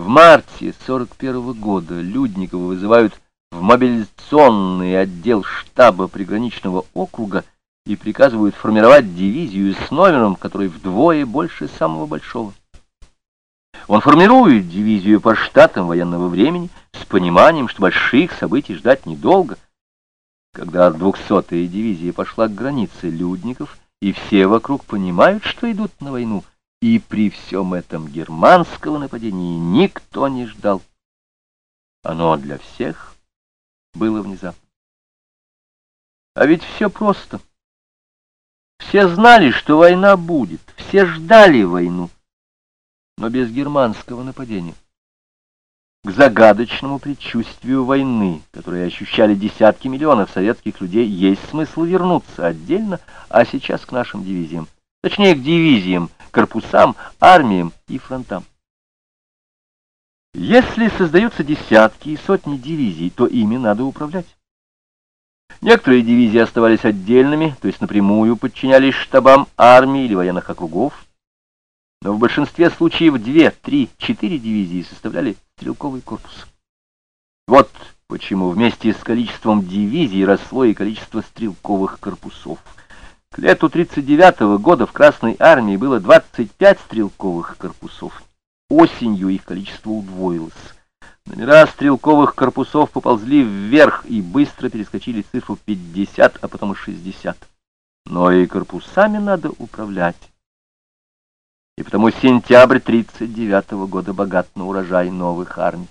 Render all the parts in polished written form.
В марте 41-го года Людникова вызывают в мобилизационный отдел штаба приграничного округа и приказывают формировать дивизию с номером, который вдвое больше самого большого. Он формирует дивизию по штатам военного времени с пониманием, что больших событий ждать недолго. Когда 200-я дивизия пошла к границе, Людников и все вокруг понимают, что идут на войну, и при всем этом германского нападения никто не ждал. Оно для всех было внезапно. А ведь все просто. Все знали, что война будет, все ждали войну, но без германского нападения. К загадочному предчувствию войны, которое ощущали десятки миллионов советских людей, есть смысл вернуться отдельно, а сейчас к нашим дивизиям. Точнее, к дивизиям, корпусам, армиям и фронтам. Если создаются десятки и сотни дивизий, то ими надо управлять. Некоторые дивизии оставались отдельными, то есть напрямую подчинялись штабам армии или военных округов, но в большинстве случаев 2, 3, 4 дивизии составляли стрелковый корпус. Вот почему вместе с количеством дивизий росло и количество стрелковых корпусов. К лету 1939 года в Красной армии было 25 стрелковых корпусов. Осенью их количество удвоилось. Номера стрелковых корпусов поползли вверх и быстро перескочили цифру 50, а потом и 60. Но и корпусами надо управлять. И потому сентябрь 1939 года богат на урожай новых армий.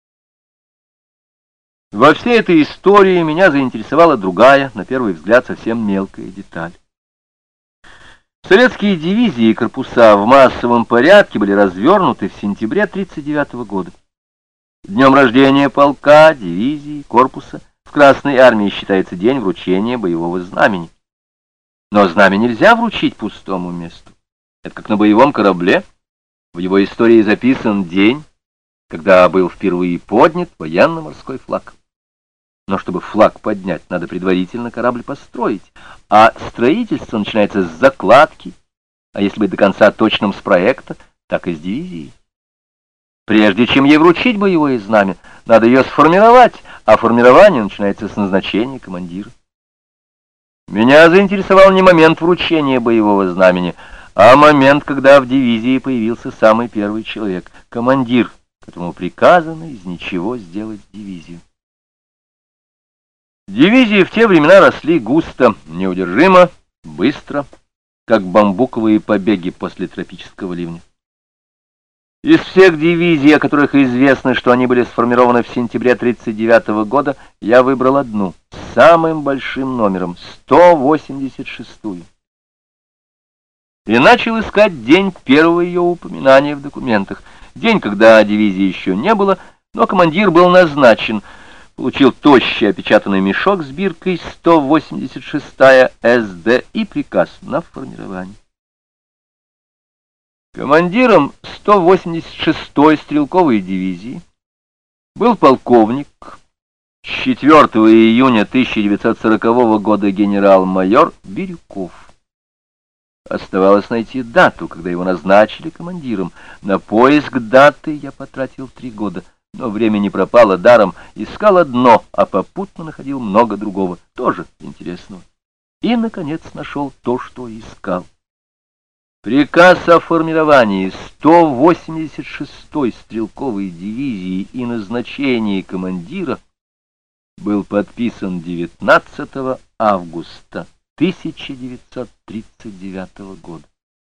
Во всей этой истории меня заинтересовала другая, на первый взгляд, совсем мелкая деталь. Советские дивизии и корпуса в массовом порядке были развернуты в сентябре 1939 года. Днем рождения полка, дивизии, корпуса в Красной армии считается день вручения боевого знамени. Но знамя нельзя вручить пустому месту. Это как на боевом корабле. В его истории записан день, когда был впервые поднят военно-морской флаг. Но чтобы флаг поднять, надо предварительно корабль построить, а строительство начинается с закладки, а если быть до конца точным с проекта, так и с дивизии. Прежде чем ей вручить боевое знамя, надо ее сформировать, а формирование начинается с назначения командира. Меня заинтересовал не момент вручения боевого знамени, а момент, когда в дивизии появился самый первый человек, командир, которому приказано из ничего сделать дивизию. Дивизии в те времена росли густо, неудержимо, быстро, как бамбуковые побеги после тропического ливня. Из всех дивизий, о которых известно, что они были сформированы в сентябре 1939 года, я выбрал одну, с самым большим номером, 186-ю. И начал искать день первого ее упоминания в документах. День, когда дивизии еще не было, но командир был назначен. Получил тощий опечатанный мешок с биркой 186-я СД и приказ на формирование. Командиром 186-й стрелковой дивизии был полковник, 4 июня 1940 года генерал-майор Бирюков. Оставалось найти дату, когда его назначили командиром. На поиск даты я потратил 3 года, но время не пропало даром. Искал одно, а попутно находил много другого, тоже интересного. И, наконец, нашел то, что искал. Приказ о формировании 186-й стрелковой дивизии и назначении командира был подписан 19 августа 1939 года.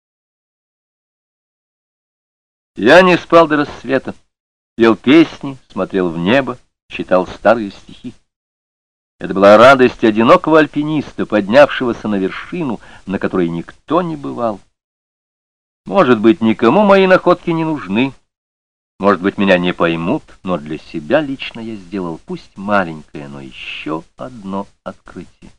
Я не спал до рассвета, пел песни, смотрел в небо, читал старые стихи. Это была радость одинокого альпиниста, поднявшегося на вершину, на которой никто не бывал. Может быть, никому мои находки не нужны, может быть, меня не поймут, но для себя лично я сделал, пусть маленькое, но еще одно открытие.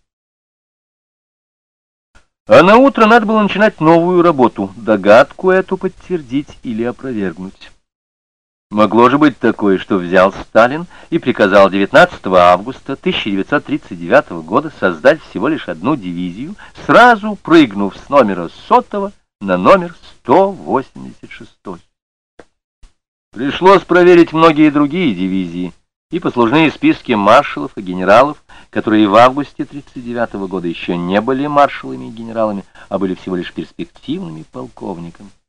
А на утро надо было начинать новую работу, догадку эту подтвердить или опровергнуть. Могло же быть такое, что взял Сталин и приказал 19 августа 1939 года создать всего лишь одну дивизию, сразу прыгнув с номера 100 на номер 186. Пришлось проверить многие другие дивизии и послужные списки маршалов и генералов, которые в августе 1939 года еще не были маршалами и генералами, а были всего лишь перспективными полковниками.